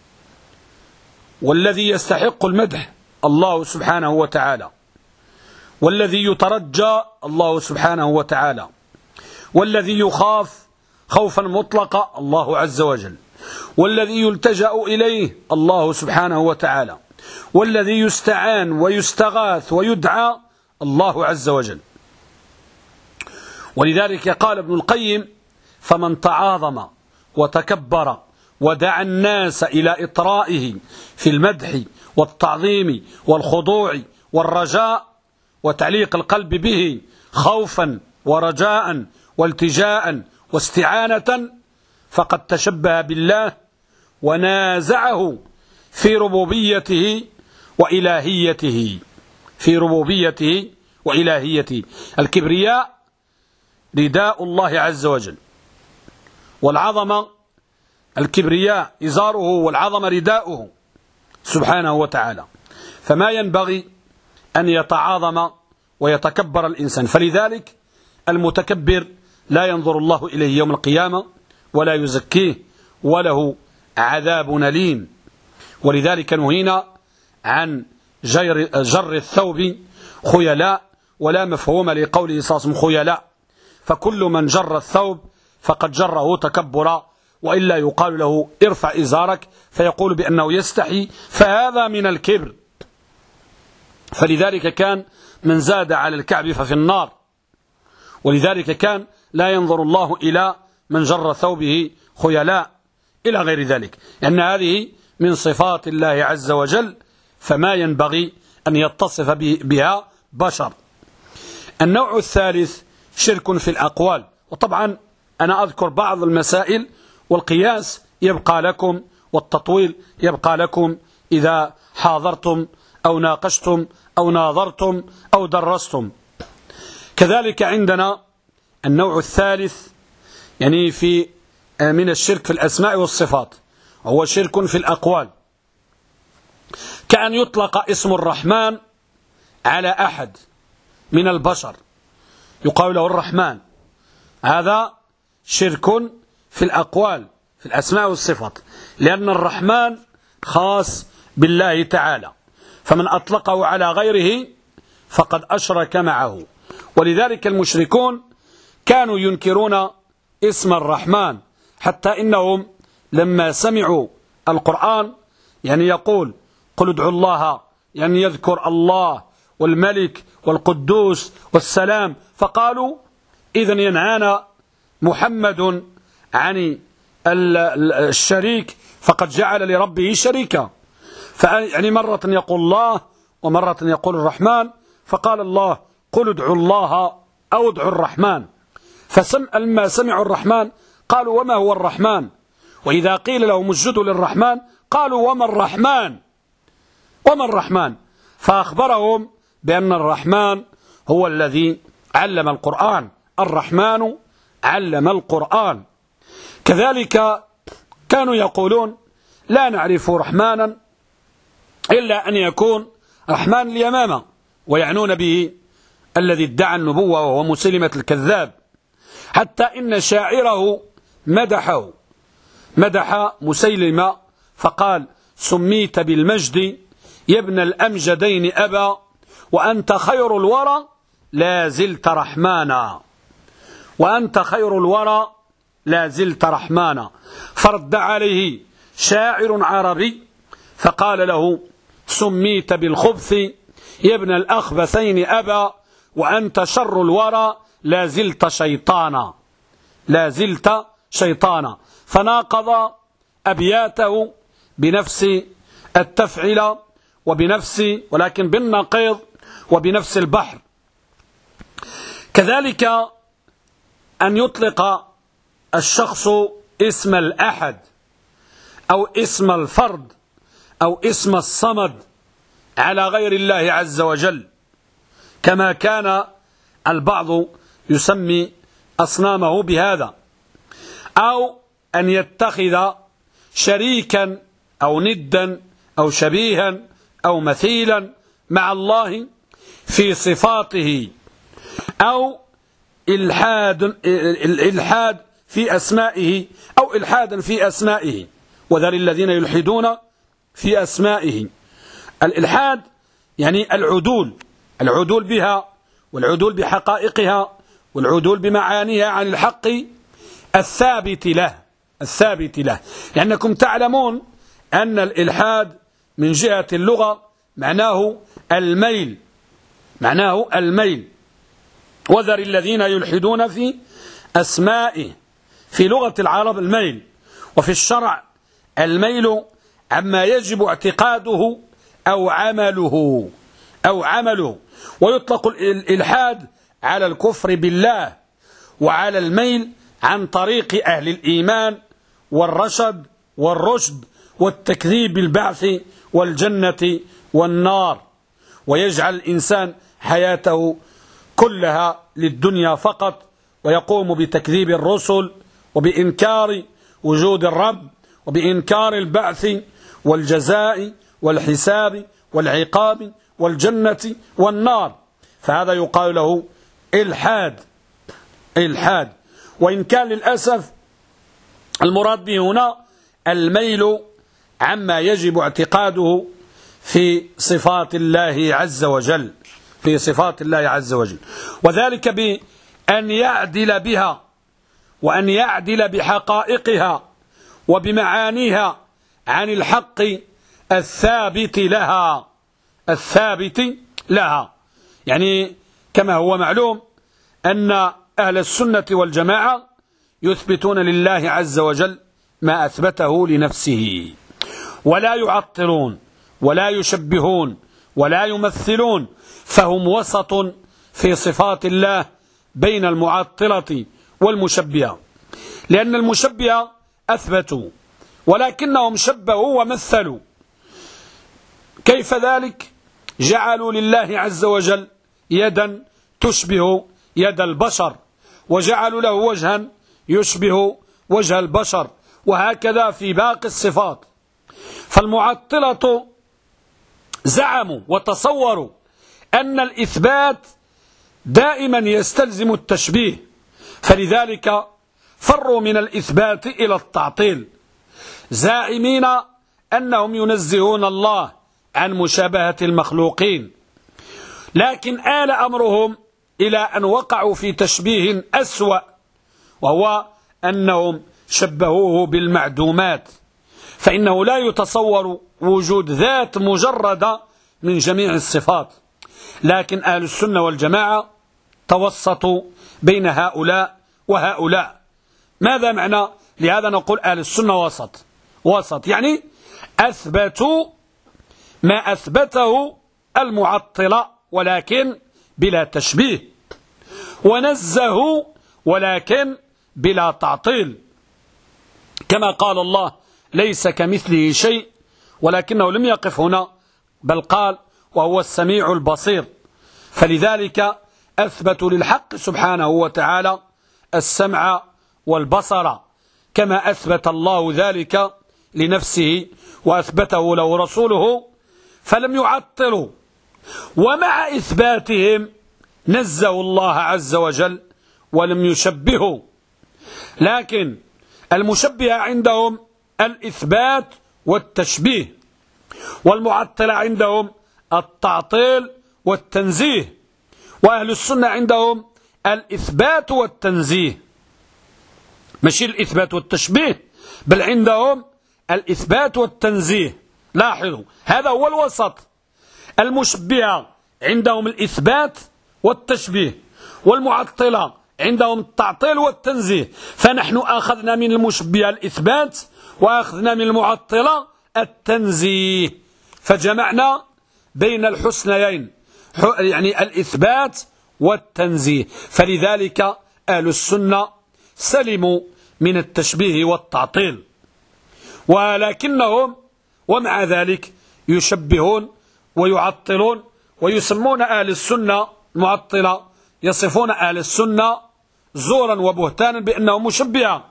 والذي يستحق المدح الله سبحانه وتعالى، والذي يترجى الله سبحانه وتعالى، والذي يخاف خوفا مطلقا الله عز وجل، والذي يلتجأ إليه الله سبحانه وتعالى، والذي يستعان ويستغاث ويدعى الله عز وجل. ولذلك قال ابن القيم: فمن تعاظم وتكبر ودعا الناس إلى إطرائه في المدح والتعظيم والخضوع والرجاء وتعليق القلب به خوفا ورجاء والتجاء واستعانة، فقد تشبه بالله ونازعه في ربوبيته وإلهيته في ربوبيته وإلهيته. الكبرياء رداء الله عز وجل، والعظمة الكبرياء إزاره والعظمة رداؤه سبحانه وتعالى. فما ينبغي أن يتعاظم ويتكبر الإنسان. فلذلك المتكبر لا ينظر الله إليه يوم القيامة ولا يزكيه وله عذاب أليم. ولذلك نهينا عن جر, جر الثوب خيلاء، ولا مفهوم لقوله صلى الله عليه وسلم خيلاء، فكل من جر الثوب فقد جره تكبرا، وإلا يقال له ارفع إزارك فيقول بأنه يستحي، فهذا من الكبر. فلذلك كان من زاد على الكعب ففي النار. ولذلك كان لا ينظر الله إلى من جر ثوبه خيلاء إلى غير ذلك، لأن هذه من صفات الله عز وجل، فما ينبغي أن يتصف بها بشر. النوع الثالث شرك في الأقوال. وطبعا أنا أذكر بعض المسائل، والقياس يبقى لكم، والتطويل يبقى لكم إذا حاضرتم أو ناقشتم أو ناظرتم أو درستم. كذلك عندنا النوع الثالث يعني في من الشرك في الأسماء والصفات، وهو شرك في الأقوال، كأن يطلق اسم الرحمن على أحد من البشر يقال له الرحمن. هذا شرك في الأقوال في الأسماء والصفات، لأن الرحمن خاص بالله تعالى، فمن أطلقه على غيره فقد أشرك معه. ولذلك المشركون كانوا ينكرون اسم الرحمن، حتى إنهم لما سمعوا القرآن يعني يقول قل ادعوا الله، يعني يذكر الله والملك والقدوس والسلام، فقالوا إذن ينهانا محمد عن الشريك فقد جعل لربه شريكا. يعني مرة يقول الله ومرة يقول الرحمن، فقال الله قل ادعوا الله أو ادعوا الرحمن. فلما سمعوا الرحمن قالوا وما هو الرحمن؟ وإذا قيل لهم اسجدوا للرحمن قالوا وما الرحمن وما الرحمن؟ فأخبرهم بأن الرحمن هو الذي علم القرآن، الرحمن علم القرآن. كذلك كانوا يقولون لا نعرف رحمانا إلا أن يكون رحمن اليمامة، ويعنون به الذي ادعى النبوة وهو مسيلمة الكذاب، حتى إن شاعره مدحه مدح مسيلمة فقال: سميت بالمجد يا ابن الأمجدين أبا، وأنت خير الورى لا زلت رحمانا، وأنت خير الورى لا زلت رحمانا. فرد عليه شاعر عربي فقال له: سميت بالخبث يا ابن الأخبثين أبا، وأنت شر الورى لا زلت شيطانا، لا زلت شيطانا. فناقض أبياته بنفس التفعيل وبنفس، ولكن بالنقيض وبنفس البحر. كذلك أن يطلق الشخص اسم الأحد أو اسم الفرد أو اسم الصمد على غير الله عز وجل، كما كان البعض يسمي أصنامه بهذا، أو أن يتخذ شريكا أو ندا أو شبيها أو مثيلا مع الله في صفاته، أو إلحاد الإلحاد في أسمائه أو إلحادا في أسمائه، وذل الذين يلحدون في أسمائه. الإلحاد يعني العدول العدول بها، والعدول بحقائقها، والعدول بمعانيها عن الحق الثابت له الثابت له لأنكم تعلمون أن الإلحاد من جهة اللغة معناه الميل معناه الميل وذر الذين يلحدون في أسمائه. في لغة العرب الميل، وفي الشرع الميل عما يجب اعتقاده أو عمله أو عمله ويطلق الإلحاد على الكفر بالله، وعلى الميل عن طريق أهل الإيمان والرشد والرشد والتكذيب بالبعث والجنة والنار، ويجعل الإنسان حياته كلها للدنيا فقط، ويقوم بتكذيب الرسل وبإنكار وجود الرب وبإنكار البعث والجزاء والحساب والعقاب والجنة والنار. فهذا يقال له إلحاد إلحاد وإن كان للأسف المراد به هنا الميل عما يجب اعتقاده في صفات الله عز وجل في صفات الله عز وجل وذلك بأن يعدل بها وأن يعدل بحقائقها وبمعانيها عن الحق الثابت لها الثابت لها. يعني كما هو معلوم أن أهل السنة والجماعة يثبتون لله عز وجل ما أثبته لنفسه، ولا يعطلون ولا يشبهون ولا يمثلون، فهم وسط في صفات الله بين المعطلة والمشبهة، لأن المشبهة أثبتوا ولكنهم شبهوا ومثلوا. كيف ذلك؟ جعلوا لله عز وجل يدا تشبه يد البشر، وجعلوا له وجها يشبه وجه البشر، وهكذا في باقي الصفات. فالمعطلة زعموا وتصوروا أن الإثبات دائما يستلزم التشبيه، فلذلك فروا من الإثبات إلى التعطيل، زاعمين أنهم ينزهون الله عن مشابهة المخلوقين، لكن آل أمرهم إلى أن وقعوا في تشبيه أسوأ، وهو أنهم شبهوه بالمعدومات، فإنه لا يتصور وجود ذات مجردة من جميع الصفات. لكن أهل السنة والجماعة توسطوا بين هؤلاء وهؤلاء. ماذا معنى؟ لهذا نقول أهل السنة وسط وسط يعني أثبتوا ما أثبته المعطلة ولكن بلا تشبيه، ونزهوا ولكن بلا تعطيل، كما قال الله: ليس كمثله شيء، ولكنه لم يقف هنا بل قال: وهو السميع البصير. فلذلك أثبتوا للحق سبحانه وتعالى السمع والبصر، كما أثبت الله ذلك لنفسه وأثبته له رسوله، فلم يعطلوا ومع إثباتهم نزهوا الله عز وجل ولم يشبهوا. لكن المشبهة عندهم الإثبات والتشبيه، والمعطلة عندهم التعطيل والتنزيه، وأهل السنة عندهم الإثبات والتنزيه، مش الإثبات والتشبيه، بل عندهم الإثبات والتنزيه. لاحظوا هذا هو الوسط. المشبهة عندهم الإثبات والتشبيه، والمعطلة عندهم التعطيل والتنزيه. فنحن أخذنا من المشبهة الإثبات وأخذنا من المعطلة التنزيه، فجمعنا بين الحسنيين، يعني الإثبات والتنزيه. فلذلك أهل السنة سلموا من التشبيه والتعطيل، ولكنهم ومع ذلك يشبهون ويعطلون، ويسمون أهل السنة المعطلة، يصفون أهل السنة زورا وبهتانا بأنهم مشبهة،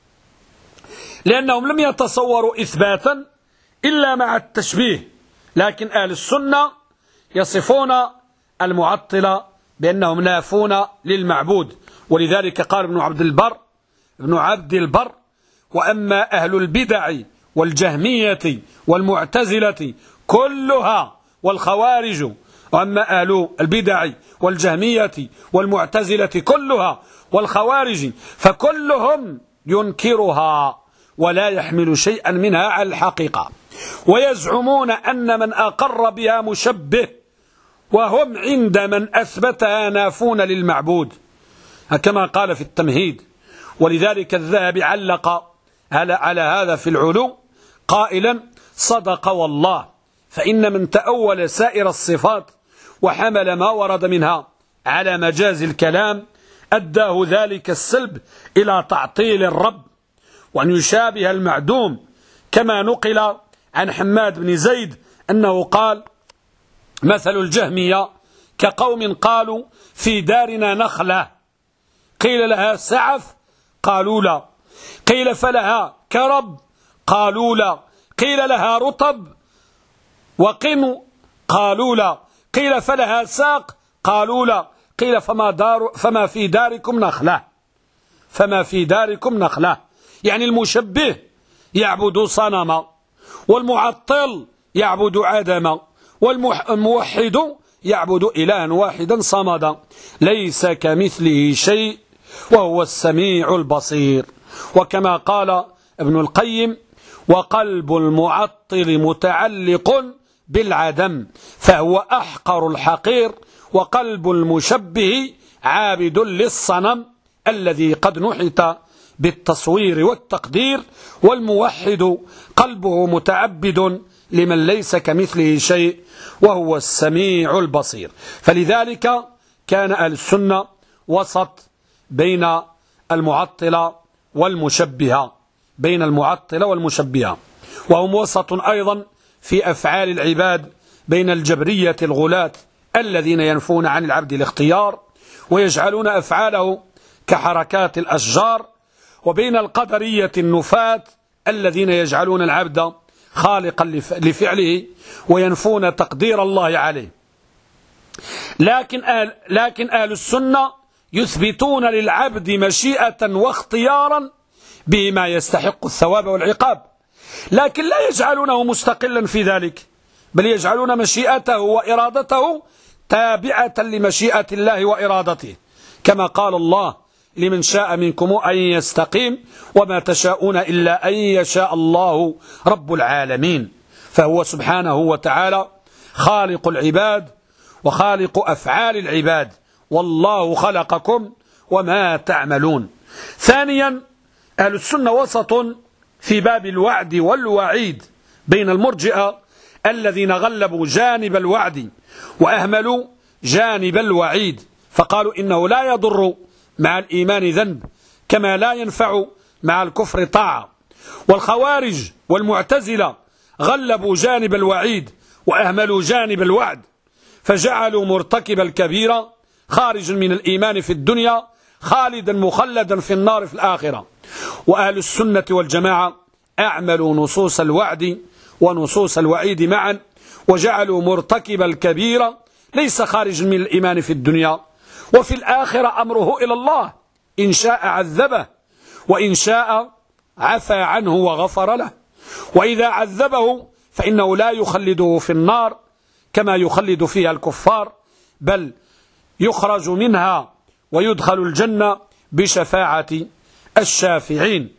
لأنهم لم يتصوروا إثباتا إلا مع التشبيه. لكن أهل السنة يصفون المعطلة بأنهم نافون للمعبود. ولذلك قال ابن عبد البر ابن عبد البر وأما أهل البدع والجهمية والمعتزلة كلها والخوارج، وأما أهل البدع والجهمية والمعتزلة كلها والخوارج فكلهم ينكرها ولا يحمل شيئا منها على الحقيقة، ويزعمون أن من أقر بها مشبه، وهم عند من أثبتها نافون للمعبود، كما قال في التمهيد. ولذلك الذهبي علق على, على هذا في العلو قائلا: صدق والله، فإن من تأول سائر الصفات وحمل ما ورد منها على مجاز الكلام أداه ذلك السلب إلى تعطيل الرب وأن يشابه المعدوم، كما نقل عن حماد بن زيد أنه قال: مثل الجهمية كقوم قالوا في دارنا نخلة، قيل لها سعف قالوا لا، قيل فلها كرب قالوا لا، قيل لها رطب وقم قالوا لا، قيل فلها ساق قالوا لا، قيل فما, دار فما في داركم نخلة، فما في داركم نخلة. يعني المشبه يعبد صنما، والمعطل يعبد عدما، والموحد يعبد إلها واحدا صمدا ليس كمثله شيء وهو السميع البصير. وكما قال ابن القيم: وقلب المعطل متعلق بالعدم فهو أحقر الحقير، وقلب المشبه عابد للصنم الذي قد نحت بالتصوير والتقدير، والموحد قلبه متعبد لمن ليس كمثله شيء وهو السميع البصير. فلذلك كان أهل السنة وسط بين المعطلة والمشبهة، بين المعطلة والمشبهة، وهم وسط أيضا في أفعال العباد بين الجبرية الغلاة الذين ينفون عن العبد الاختيار ويجعلون أفعاله كحركات الأشجار، وبين القدرية النفاة الذين يجعلون العبد خالقا لفعله وينفون تقدير الله عليه. لكن أهل, لكن أهل السنة يثبتون للعبد مشيئة واختيارا بما يستحق الثواب والعقاب، لكن لا يجعلونه مستقلا في ذلك، بل يجعلون مشيئته وإرادته تابعة لمشيئة الله وإرادته، كما قال الله: لمن شاء منكم أن يستقيم وما تشاءون إلا أن يشاء الله رب العالمين. فهو سبحانه وتعالى خالق العباد وخالق أفعال العباد، والله خلقكم وما تعملون. ثانيا، أهل السنة وسط في باب الوعد والوعيد بين المرجئة الذين غلبوا جانب الوعد وأهملوا جانب الوعيد، فقالوا إنه لا يضر مع الإيمان ذنب كما لا ينفع مع الكفر طاعة. والخوارج والمعتزلة غلبوا جانب الوعيد وأهملوا جانب الوعد، فجعلوا مرتكب الكبيرة خارجا من الإيمان في الدنيا خالدا مخلدا في النار في الآخرة. وأهل السنة والجماعة أعملوا نصوص الوعد ونصوص الوعيد معا، وجعلوا مرتكب الكبيرة ليس خارج من الإيمان في الدنيا، وفي الآخرة أمره إلى الله، إن شاء عذبه وإن شاء عفى عنه وغفر له. وإذا عذبه فإنه لا يخلده في النار كما يخلد فيها الكفار، بل يخرج منها ويدخل الجنة بشفاعة الشافعين.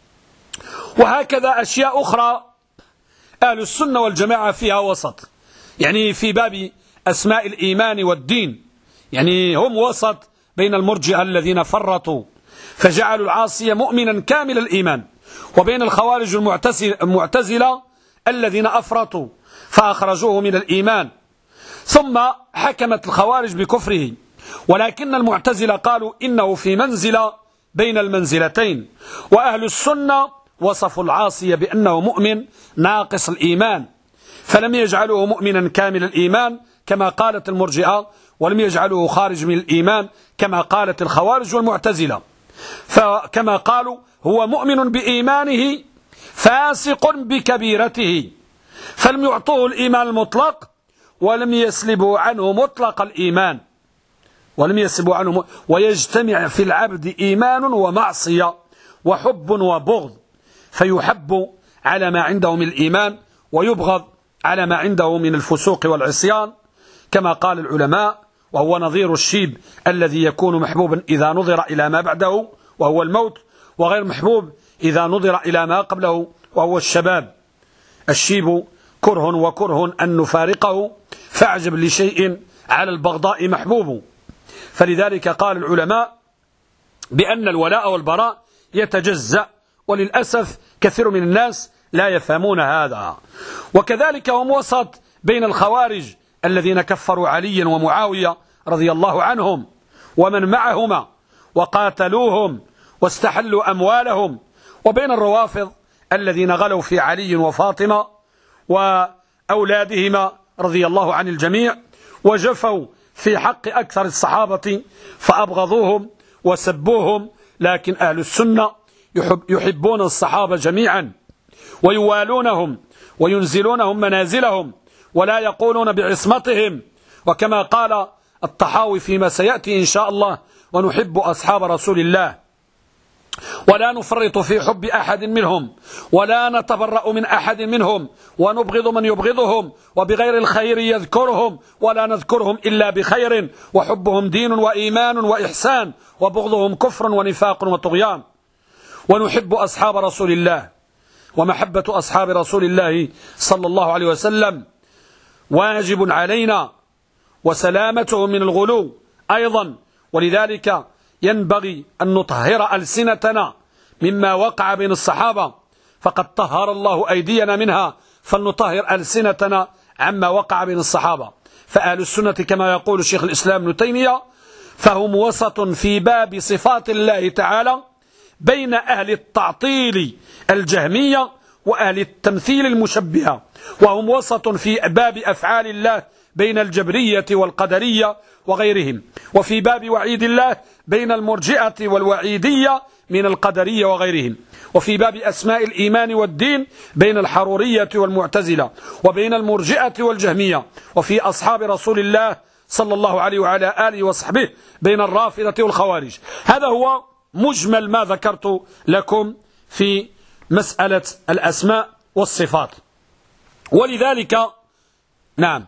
وهكذا أشياء أخرى أهل السنة والجماعة فيها وسط، يعني في باب أسماء الإيمان والدين، يعني هم وسط بين المرجئة الذين فرطوا فجعلوا العاصي مؤمنا كامل الإيمان، وبين الخوارج المعتزلة الذين أفرطوا فأخرجوه من الإيمان، ثم حكمت الخوارج بكفره. ولكن المعتزلة قالوا إنه في منزلة بين المنزلتين، وأهل السنة وصفوا العاصي بأنه مؤمن ناقص الإيمان، فلم يجعلوه مؤمنا كامل الإيمان كما قالت المرجئة، ولم يجعلوه خارج من الإيمان كما قالت الخوارج والمعتزلة. فكما قالوا هو مؤمن بإيمانه فاسق بكبيرته، فلم يعطوه الإيمان المطلق ولم يسلبوا عنه مطلق الإيمان، ولم يسلبوا عنه م... ويجتمع في العبد إيمان ومعصية وحب وبغض، فيحب على ما عنده من الإيمان ويبغض على ما عنده من الفسوق والعصيان، كما قال العلماء، وهو نظير الشيب الذي يكون محبوبا إذا نظر إلى ما بعده وهو الموت، وغير محبوب إذا نظر إلى ما قبله وهو الشباب. الشيب كره وكره أن نفارقه، فاعجب لشيء على البغضاء محبوب. فلذلك قال العلماء بأن الولاء والبراء يتجزأ، وللأسف كثير من الناس لا يفهمون هذا. وكذلك هم وسط بين الخوارج الذين كفروا عليا ومعاوية رضي الله عنهم ومن معهما وقاتلوهم واستحلوا أموالهم، وبين الروافض الذين غلوا في علي وفاطمة وأولادهما رضي الله عن الجميع، وجفوا في حق أكثر الصحابة فأبغضوهم وسبوهم. لكن أهل السنة يحب يحبون الصحابة جميعا ويوالونهم وينزلونهم منازلهم ولا يقولون بعصمتهم، وكما قال الطحاوي فيما سيأتي إن شاء الله: ونحب أصحاب رسول الله ولا نفرط في حب أحد منهم ولا نتبرأ من أحد منهم ونبغض من يبغضهم، وبغير الخير يذكرهم ولا نذكرهم إلا بخير، وحبهم دين وإيمان وإحسان وبغضهم كفر ونفاق وطغيان. ونحب أصحاب رسول الله، ومحبة أصحاب رسول الله صلى الله عليه وسلم واجب علينا، وسلامتهم من الغلو أيضا. ولذلك ينبغي أن نطهر ألسنتنا مما وقع بين الصحابة، فقد طهر الله أيدينا منها، فلنطهر ألسنتنا عما وقع بين الصحابة. فأهل السنة كما يقول شيخ الإسلام ابن تيمية فهم وسط في باب صفات الله تعالى بين أهل التعطيل الجهمية وأهل التمثيل المشبهة، وهم وسط في باب أفعال الله بين الجبرية والقدرية وغيرهم، وفي باب وعيد الله بين المرجئة والوعيدية من القدرية وغيرهم، وفي باب أسماء الإيمان والدين بين الحرورية والمعتزلة وبين المرجئة والجهمية، وفي أصحاب رسول الله صلى الله عليه وعلى آله وصحبه بين الرافضة والخوارج. هذا هو مجمل ما ذكرت لكم في مسألة الأسماء والصفات. ولذلك نعم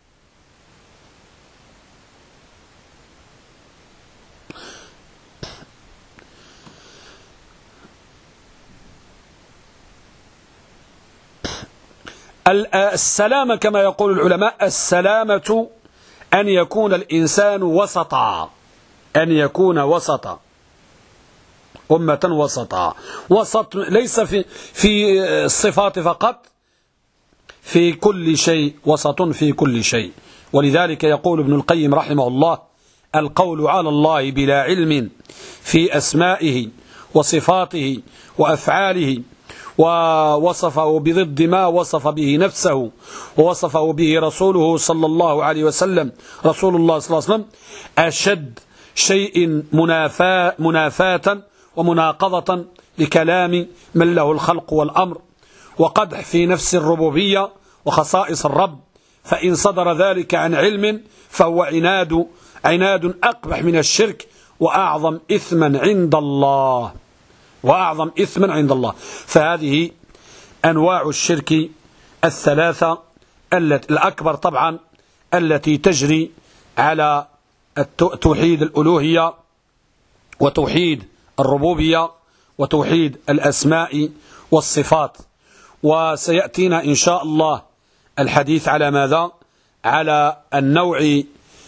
السلامة كما يقول العلماء، السلامة أن يكون الإنسان وسطا، أن يكون وسطا، أمة وسطا. وسط ليس في في الصفات فقط، في كل شيء، وسط في كل شيء. ولذلك يقول ابن القيم رحمه الله: القول على الله بلا علم في أسمائه وصفاته وأفعاله، ووصفه بضد ما وصف به نفسه ووصفه به رسوله صلى الله عليه وسلم رسول الله صلى الله عليه وسلم، أشد شيء منافاة, منافاة ومناقضة لكلام من له الخلق والأمر، وقدح في نفس الربوبية وخصائص الرب، فإن صدر ذلك عن علم فهو عناد عناد أقبح من الشرك وأعظم إثما عند الله وأعظم إثما عند الله. فهذه أنواع الشرك الثلاثة التي الأكبر طبعا التي تجري على توحيد الألوهية وتوحيد الربوبية وتوحيد الأسماء والصفات. وسيأتينا إن شاء الله الحديث على ماذا؟ على النوع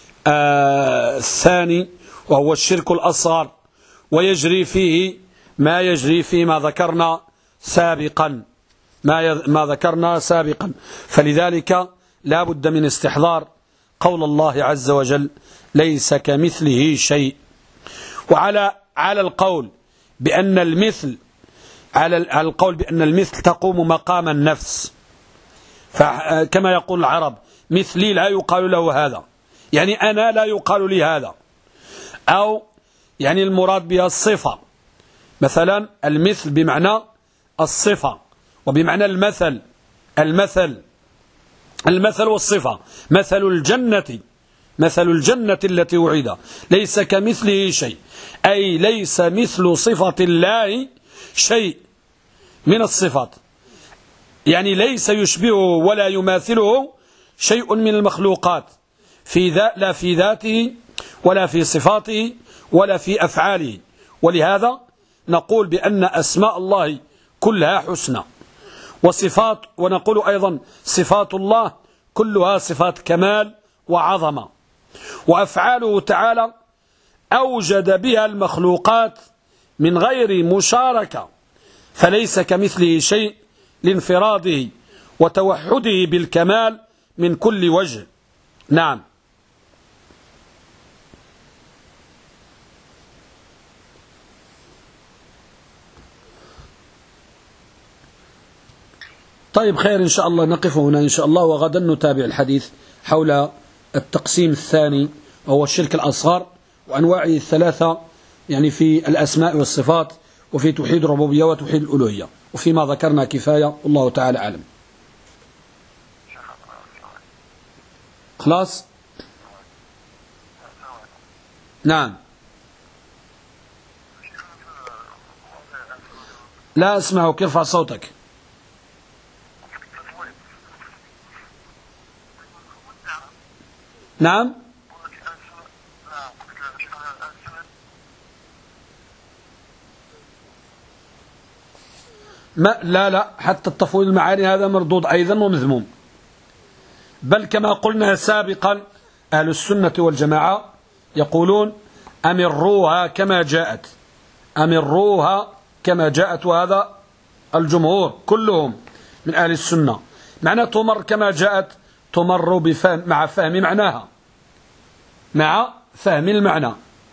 آه الثاني وهو الشرك الأصغر، ويجري فيه ما يجري فيما ذكرنا سابقا ما, ما ذكرنا سابقا. فلذلك لا بد من استحضار قول الله عز وجل ليس كمثله شيء. وعلى على القول بأن المثل على القول بأن المثل تقوم مقام النفس، كما يقول العرب مثلي لا يقال له هذا، يعني أنا لا يقال لي هذا، أو يعني المراد بها الصفة. مثلا المثل بمعنى الصفة وبمعنى المثل المثل المثل والصفة. مثل الجنة مثل الجنة التي وعد ليس كمثله شيء، أي ليس مثل صفة الله شيء من الصفات، يعني ليس يشبهه ولا يماثله شيء من المخلوقات في ذا لا في ذاته ولا في صفاته ولا في أفعاله. ولهذا نقول بأن أسماء الله كلها حسنى، وصفات ونقول أيضا صفات الله كلها صفات كمال وعظمة، وأفعاله تعالى أوجد بها المخلوقات من غير مشاركة، فليس كمثله شيء لانفراده وتوحده بالكمال من كل وجه. نعم. طيب خير إن شاء الله نقف هنا إن شاء الله، وغدا نتابع الحديث حول التقسيم الثاني وهو الشرك الأصغر وأنواعه الثلاثة، يعني في الأسماء والصفات وفي توحيد الربوبية وتوحيد الألوهية، وفيما ذكرنا كفاية والله تعالى أعلم. خلاص. نعم. لا أسمعك، ارفع صوتك. نعم. ما لا لا حتى التفويض المعاني هذا مردود أيضا ومذموم، بل كما قلنا سابقا أهل السنة والجماعة يقولون أمروها كما جاءت، أمروها كما جاءت، وهذا الجمهور كلهم من أهل السنة، معنى تمر كما جاءت، تمر بفهم مع فهم معناها مع فهم المعنى.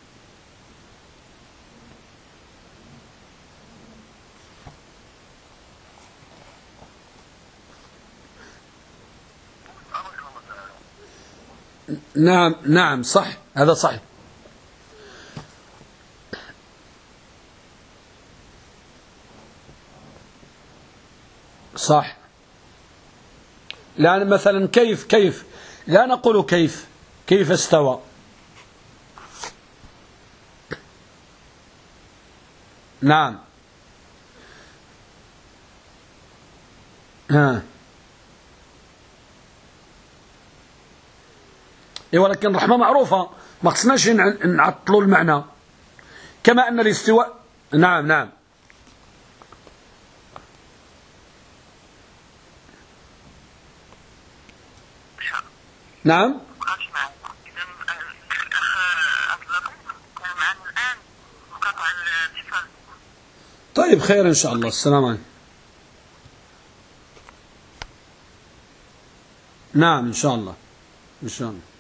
نعم نعم صح، هذا صحيح. صح. لأن مثلا كيف كيف لا نقول كيف كيف استوى. نعم. ها. إيه ولكن الرحمة معروفة، ما خصناش نعطلوا المعنى، كما أن الاستواء. نعم نعم. نعم. طيب خير إن شاء الله. السلام عليكم. نعم إن شاء الله إن شاء الله.